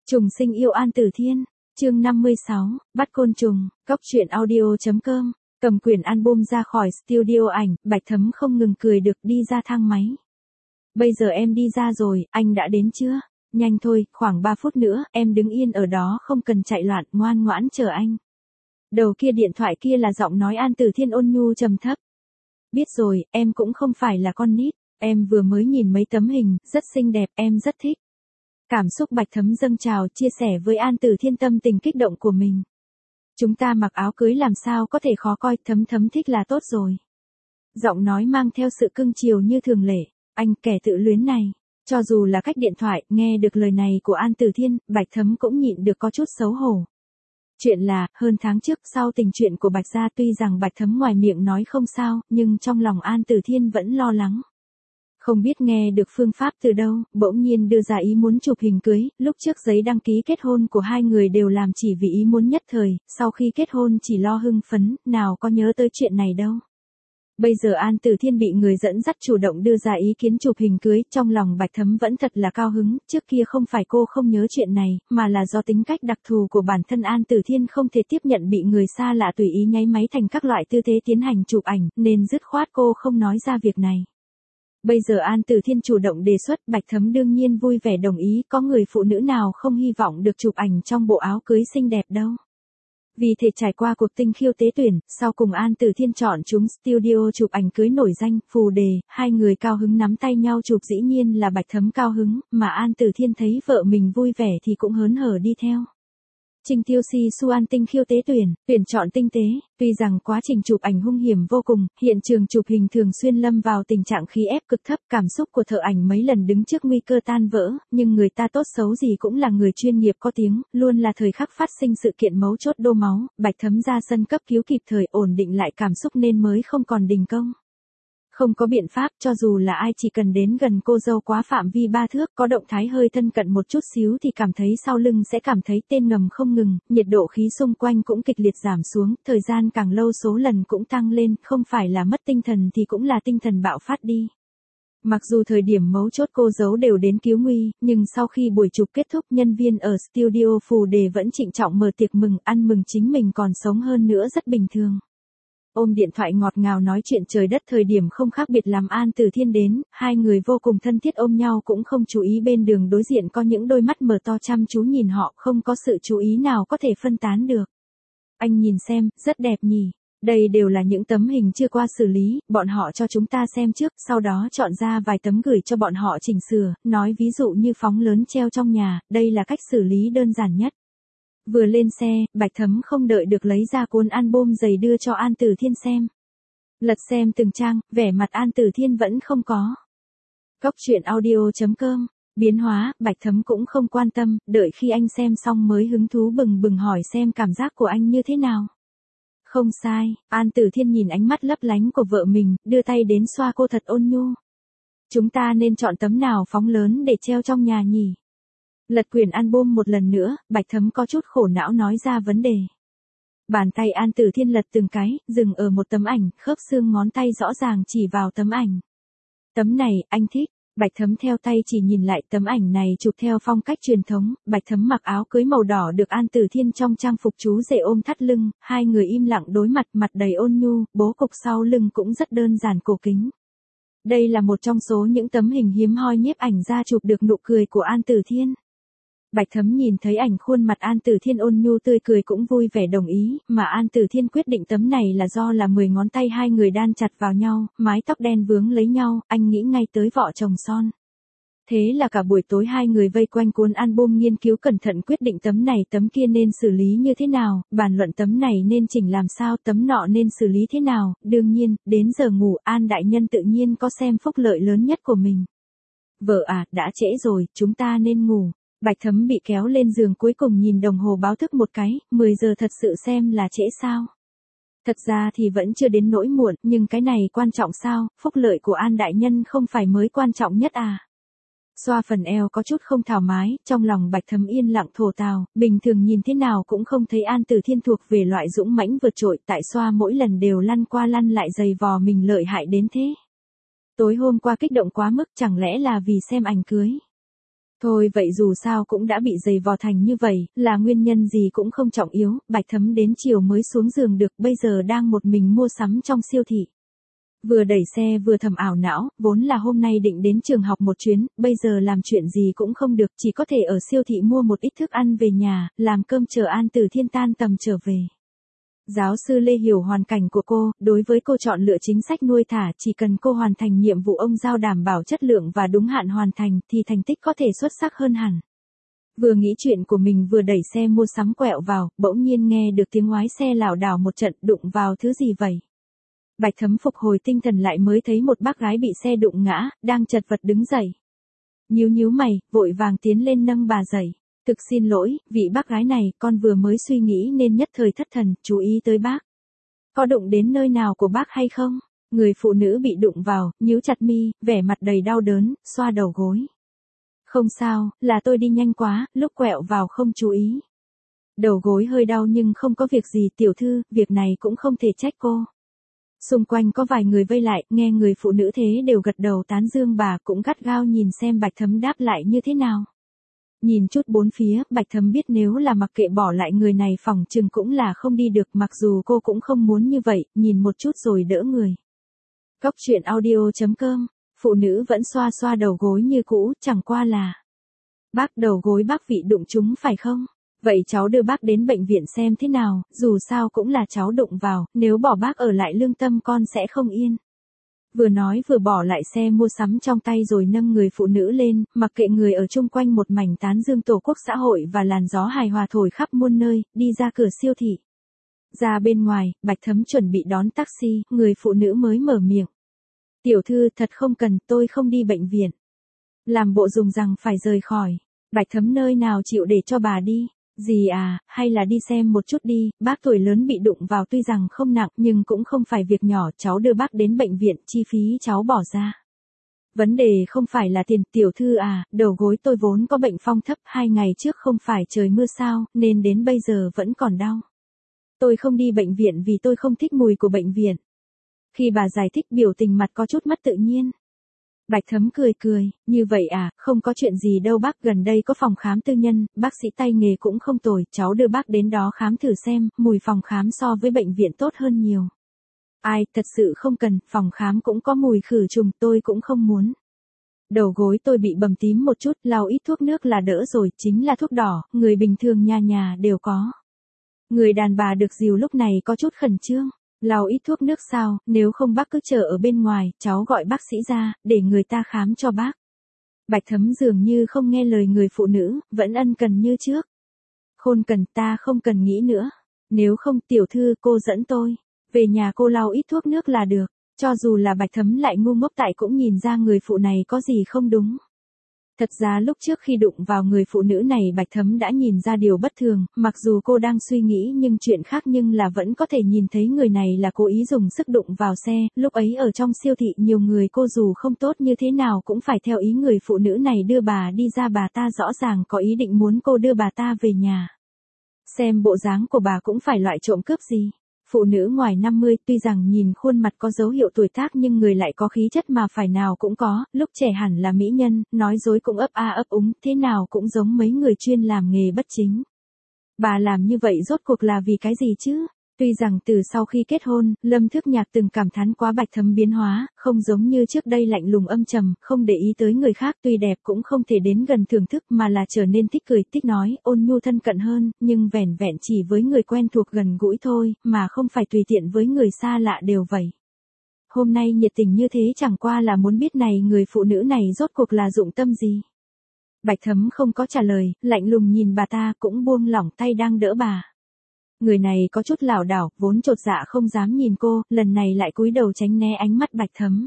Trùng sinh yêu An Tử Thiên, chương 56, bắt côn trùng, Cóc truyện audio.com, cầm quyển album ra khỏi studio ảnh, Bạch Thấm không ngừng cười được đi ra thang máy. Bây giờ em đi ra rồi, anh đã đến chưa? Nhanh thôi, khoảng 3 phút nữa, em đứng yên ở đó không cần chạy loạn, ngoan ngoãn chờ anh. Đầu kia điện thoại kia là giọng nói An Tử Thiên ôn nhu trầm thấp. Biết rồi, em cũng không phải là con nít, em vừa mới nhìn mấy tấm hình, rất xinh đẹp, em rất thích. Cảm xúc Bạch Thấm dâng trào chia sẻ với An Tử Thiên tâm tình kích động của mình. Chúng ta mặc áo cưới làm sao có thể khó coi, Thấm thích là tốt rồi. Giọng nói mang theo sự cưng chiều như thường lệ, anh kẻ tự luyến này. Cho dù là cách điện thoại, nghe được lời này của An Tử Thiên, Bạch Thấm cũng nhịn được có chút xấu hổ. Chuyện là, hơn tháng trước sau tình chuyện của Bạch gia tuy rằng Bạch Thấm ngoài miệng nói không sao, nhưng trong lòng An Tử Thiên vẫn lo lắng. Không biết nghe được phương pháp từ đâu, bỗng nhiên đưa ra ý muốn chụp hình cưới, lúc trước giấy đăng ký kết hôn của hai người đều làm chỉ vì ý muốn nhất thời, sau khi kết hôn chỉ lo hưng phấn, nào có nhớ tới chuyện này đâu. Bây giờ An Tử Thiên bị người dẫn dắt chủ động đưa ra ý kiến chụp hình cưới, trong lòng Bạch Thấm vẫn thật là cao hứng, trước kia không phải cô không nhớ chuyện này, mà là do tính cách đặc thù của bản thân An Tử Thiên không thể tiếp nhận bị người xa lạ tùy ý nháy máy thành các loại tư thế tiến hành chụp ảnh, nên dứt khoát cô không nói ra việc này. Bây giờ An Tử Thiên chủ động đề xuất, Bạch Thấm đương nhiên vui vẻ đồng ý, có người phụ nữ nào không hy vọng được chụp ảnh trong bộ áo cưới xinh đẹp đâu. Vì thể trải qua cuộc tinh khiêu tế tuyển, sau cùng An Tử Thiên chọn chúng studio chụp ảnh cưới nổi danh, Phù Đề, hai người cao hứng nắm tay nhau chụp, dĩ nhiên là Bạch Thấm cao hứng, mà An Tử Thiên thấy vợ mình vui vẻ thì cũng hớn hở đi theo. Trình Tiêu Si Xuan tinh khiêu tế tuyển chọn tinh tế, tuy rằng quá trình chụp ảnh hung hiểm vô cùng, hiện trường chụp hình thường xuyên lâm vào tình trạng khí ép cực thấp, cảm xúc của thợ ảnh mấy lần đứng trước nguy cơ tan vỡ, nhưng người ta tốt xấu gì cũng là người chuyên nghiệp có tiếng, luôn là thời khắc phát sinh sự kiện mấu chốt đổ máu, Bạch Thấm ra sân cấp cứu kịp thời ổn định lại cảm xúc nên mới không còn đình công. Không có biện pháp, cho dù là ai chỉ cần đến gần cô dâu quá phạm vi 3 thước, có động thái hơi thân cận một chút xíu thì cảm thấy sau lưng sẽ cảm thấy tên ngầm không ngừng, nhiệt độ khí xung quanh cũng kịch liệt giảm xuống, thời gian càng lâu số lần cũng tăng lên, không phải là mất tinh thần thì cũng là tinh thần bạo phát đi. Mặc dù thời điểm mấu chốt cô dấu đều đến cứu nguy, nhưng sau khi buổi chụp kết thúc, nhân viên ở studio Phù Đề vẫn trịnh trọng mở tiệc mừng, ăn mừng chính mình còn sống hơn nữa rất bình thường. Ôm điện thoại ngọt ngào nói chuyện trời đất, thời điểm không khác biệt làm An Tử Thiên đến, hai người vô cùng thân thiết ôm nhau, cũng không chú ý bên đường đối diện có những đôi mắt mở to chăm chú nhìn họ, không có sự chú ý nào có thể phân tán được. Anh nhìn xem, rất đẹp nhỉ. Đây đều là những tấm hình chưa qua xử lý, bọn họ cho chúng ta xem trước, sau đó chọn ra vài tấm gửi cho bọn họ chỉnh sửa, nói ví dụ như phóng lớn treo trong nhà, đây là cách xử lý đơn giản nhất. Vừa lên xe, Bạch Thấm không đợi được lấy ra cuốn album dày đưa cho An Tử Thiên xem. Lật xem từng trang, vẻ mặt An Tử Thiên vẫn không có. Cóc truyện audio.com, biến hóa, Bạch Thấm cũng không quan tâm, đợi khi anh xem xong mới hứng thú bừng bừng hỏi xem cảm giác của anh như thế nào. Không sai, An Tử Thiên nhìn ánh mắt lấp lánh của vợ mình, đưa tay đến xoa cô thật ôn nhu. Chúng ta nên chọn tấm nào phóng lớn để treo trong nhà nhỉ? Lật quyển album một lần nữa, Bạch Thấm có chút khổ não nói ra vấn đề. Bàn tay An Tử Thiên lật từng cái, dừng ở một tấm ảnh, khớp xương ngón tay rõ ràng chỉ vào tấm ảnh. Tấm này, anh thích. Bạch Thấm theo tay chỉ nhìn lại tấm ảnh này chụp theo phong cách truyền thống, Bạch Thấm mặc áo cưới màu đỏ được An Tử Thiên trong trang phục chú rể ôm thắt lưng, hai người im lặng đối mặt, mặt đầy ôn nhu, bố cục sau lưng cũng rất đơn giản cổ kính. Đây là một trong số những tấm hình hiếm hoi nhiếp ảnh ra chụp được nụ cười của An Tử Thiên. Bạch Thấm nhìn thấy ảnh khuôn mặt An Tử Thiên ôn nhu tươi cười cũng vui vẻ đồng ý, mà An Tử Thiên quyết định tấm này là do là 10 ngón tay hai người đan chặt vào nhau, mái tóc đen vướng lấy nhau, anh nghĩ ngay tới vợ chồng son. Thế là cả buổi tối hai người vây quanh cuốn album nghiên cứu cẩn thận quyết định tấm này tấm kia nên xử lý như thế nào, bàn luận tấm này nên chỉnh làm sao, tấm nọ nên xử lý thế nào, đương nhiên, đến giờ ngủ An đại nhân tự nhiên có xem phúc lợi lớn nhất của mình. Vợ à, đã trễ rồi, chúng ta nên ngủ. Bạch Thấm bị kéo lên giường cuối cùng nhìn đồng hồ báo thức một cái, 10 giờ thật sự xem là trễ sao? Thật ra thì vẫn chưa đến nỗi muộn, nhưng cái này quan trọng sao, phúc lợi của An đại nhân không phải mới quan trọng nhất à? Xoa phần eo có chút không thoải mái, trong lòng Bạch Thấm yên lặng thổ thào, bình thường nhìn thế nào cũng không thấy An Tử Thiên thuộc về loại dũng mãnh vượt trội, tại xoa mỗi lần đều lăn qua lăn lại giày vò mình lợi hại đến thế. Tối hôm qua kích động quá mức, chẳng lẽ là vì xem ảnh cưới? Thôi vậy dù sao cũng đã bị giày vò thành như vậy, là nguyên nhân gì cũng không trọng yếu, Bạch Thấm đến chiều mới xuống giường được, bây giờ đang một mình mua sắm trong siêu thị. Vừa đẩy xe vừa thầm ảo não, vốn là hôm nay định đến trường học một chuyến, bây giờ làm chuyện gì cũng không được, chỉ có thể ở siêu thị mua một ít thức ăn về nhà, làm cơm chờ An Từ Thiên tan tầm trở về. Giáo sư Lê hiểu hoàn cảnh của cô, đối với cô chọn lựa chính sách nuôi thả, chỉ cần cô hoàn thành nhiệm vụ ông giao đảm bảo chất lượng và đúng hạn hoàn thành, thì thành tích có thể xuất sắc hơn hẳn. Vừa nghĩ chuyện của mình vừa đẩy xe mua sắm quẹo vào, bỗng nhiên nghe được tiếng ngoái xe lảo đảo một trận, đụng vào thứ gì vậy? Bạch Thấm phục hồi tinh thần lại mới thấy một bác gái bị xe đụng ngã, đang chật vật đứng dậy. Nhíu nhíu mày, vội vàng tiến lên nâng bà dậy. Thực xin lỗi, vị bác gái này, con vừa mới suy nghĩ nên nhất thời thất thần, chú ý tới bác. Có đụng đến nơi nào của bác hay không? Người phụ nữ bị đụng vào, nhíu chặt mi, vẻ mặt đầy đau đớn, xoa đầu gối. Không sao, là tôi đi nhanh quá, lúc quẹo vào không chú ý. Đầu gối hơi đau nhưng không có việc gì tiểu thư, việc này cũng không thể trách cô. Xung quanh có vài người vây lại, nghe người phụ nữ thế đều gật đầu tán dương, bà cũng gắt gao nhìn xem Bạch Thấm đáp lại như thế nào. Nhìn chút bốn phía, Bạch Thấm biết nếu là mặc kệ bỏ lại người này phỏng chừng cũng là không đi được, mặc dù cô cũng không muốn như vậy, nhìn một chút rồi đỡ người. Góc truyện audio.com, phụ nữ vẫn xoa xoa đầu gối như cũ, chẳng qua là. Bác đầu gối bác bị đụng trúng phải không? Vậy cháu đưa bác đến bệnh viện xem thế nào, dù sao cũng là cháu đụng vào, nếu bỏ bác ở lại lương tâm con sẽ không yên. Vừa nói vừa bỏ lại xe mua sắm trong tay rồi nâng người phụ nữ lên, mặc kệ người ở chung quanh một mảnh tán dương tổ quốc xã hội và làn gió hài hòa thổi khắp muôn nơi, đi ra cửa siêu thị. Ra bên ngoài, Bạch Thấm chuẩn bị đón taxi, người phụ nữ mới mở miệng. Tiểu thư thật không cần, tôi không đi bệnh viện. Làm bộ dùng rằng phải rời khỏi. Bạch Thấm nơi nào chịu để cho bà đi. Gì à, hay là đi xem một chút đi, bác tuổi lớn bị đụng vào tuy rằng không nặng nhưng cũng không phải việc nhỏ, cháu đưa bác đến bệnh viện, chi phí cháu bỏ ra. Vấn đề không phải là tiền, tiểu thư à, đầu gối tôi vốn có bệnh phong thấp, 2 ngày trước không phải trời mưa sao, nên đến bây giờ vẫn còn đau. Tôi không đi bệnh viện vì tôi không thích mùi của bệnh viện. Khi bà giải thích biểu tình mặt có chút mất tự nhiên. Bạch Thấm cười cười, như vậy à, không có chuyện gì đâu bác, gần đây có phòng khám tư nhân, bác sĩ tay nghề cũng không tồi, cháu đưa bác đến đó khám thử xem, mùi phòng khám so với bệnh viện tốt hơn nhiều. Ai, thật sự không cần, phòng khám cũng có mùi khử trùng, tôi cũng không muốn. Đầu gối tôi bị bầm tím một chút, lau ít thuốc nước là đỡ rồi, chính là thuốc đỏ, người bình thường nhà nhà đều có. Người đàn bà được dìu lúc này có chút khẩn trương. Lau ít thuốc nước sao, nếu không bác cứ chờ ở bên ngoài, cháu gọi bác sĩ ra, để người ta khám cho bác. Bạch Thấm dường như không nghe lời người phụ nữ, vẫn ân cần như trước. Khôn cần, ta không cần nghĩ nữa. Nếu không tiểu thư cô dẫn tôi. Về nhà cô lau ít thuốc nước là được. Cho dù là Bạch Thấm lại ngu ngốc tại cũng nhìn ra người phụ này có gì không đúng. Thật ra lúc trước khi đụng vào người phụ nữ này Bạch Thấm đã nhìn ra điều bất thường, mặc dù cô đang suy nghĩ nhưng chuyện khác nhưng là vẫn có thể nhìn thấy người này là cố ý dùng sức đụng vào xe, lúc ấy ở trong siêu thị nhiều người cô dù không tốt như thế nào cũng phải theo ý người phụ nữ này đưa bà đi ra, bà ta rõ ràng có ý định muốn cô đưa bà ta về nhà. Xem bộ dáng của bà cũng phải loại trộm cướp gì. Phụ nữ ngoài 50 tuy rằng nhìn khuôn mặt có dấu hiệu tuổi tác nhưng người lại có khí chất mà phải nào cũng có, lúc trẻ hẳn là mỹ nhân, nói dối cũng ấp a ấp úng, thế nào cũng giống mấy người chuyên làm nghề bất chính. Bà làm như vậy rốt cuộc là vì cái gì chứ? Tuy rằng từ sau khi kết hôn, Lâm Thức Nhạc từng cảm thán quá Bạch Thấm biến hóa, không giống như trước đây lạnh lùng âm trầm, không để ý tới người khác, tuy đẹp cũng không thể đến gần thưởng thức mà là trở nên thích cười, thích nói, ôn nhu thân cận hơn, nhưng vẻn vẹn chỉ với người quen thuộc gần gũi thôi, mà không phải tùy tiện với người xa lạ đều vậy. Hôm nay nhiệt tình như thế chẳng qua là muốn biết này người phụ nữ này rốt cuộc là dụng tâm gì. Bạch Thấm không có trả lời, lạnh lùng nhìn bà ta cũng buông lỏng tay đang đỡ bà. Người này có chút lảo đảo, vốn chột dạ không dám nhìn cô, lần này lại cúi đầu tránh né ánh mắt Bạch Thấm.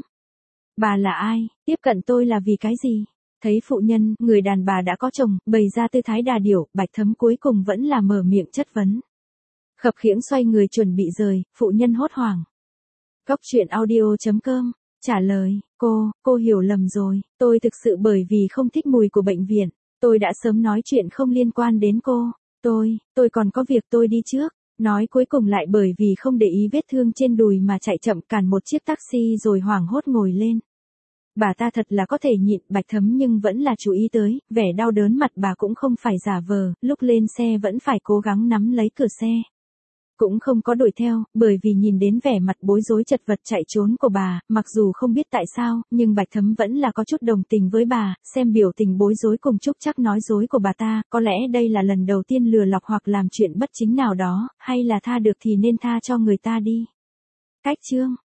Bà là ai, tiếp cận tôi là vì cái gì? Thấy phụ nhân, người đàn bà đã có chồng, bày ra tư thái đà điểu, Bạch Thấm cuối cùng vẫn là mở miệng chất vấn. Khập khiễng xoay người chuẩn bị rời, phụ nhân hốt hoảng. Góc truyện audio.com, trả lời, cô hiểu lầm rồi, tôi thực sự bởi vì không thích mùi của bệnh viện, tôi đã sớm nói chuyện không liên quan đến cô. Tôi còn có việc tôi đi trước, nói cuối cùng lại bởi vì không để ý vết thương trên đùi mà chạy chậm cản một chiếc taxi rồi hoảng hốt ngồi lên. Bà ta thật là có thể nhịn, Bạch Thấm nhưng vẫn là chú ý tới, vẻ đau đớn mặt bà cũng không phải giả vờ, lúc lên xe vẫn phải cố gắng nắm lấy cửa xe. Cũng không có đuổi theo, bởi vì nhìn đến vẻ mặt bối rối chật vật chạy trốn của bà, mặc dù không biết tại sao, nhưng Bạch Thấm vẫn là có chút đồng tình với bà, xem biểu tình bối rối cùng Trúc Trắc nói dối của bà ta, có lẽ đây là lần đầu tiên lừa lọc hoặc làm chuyện bất chính nào đó, hay là tha được thì nên tha cho người ta đi. Cách chương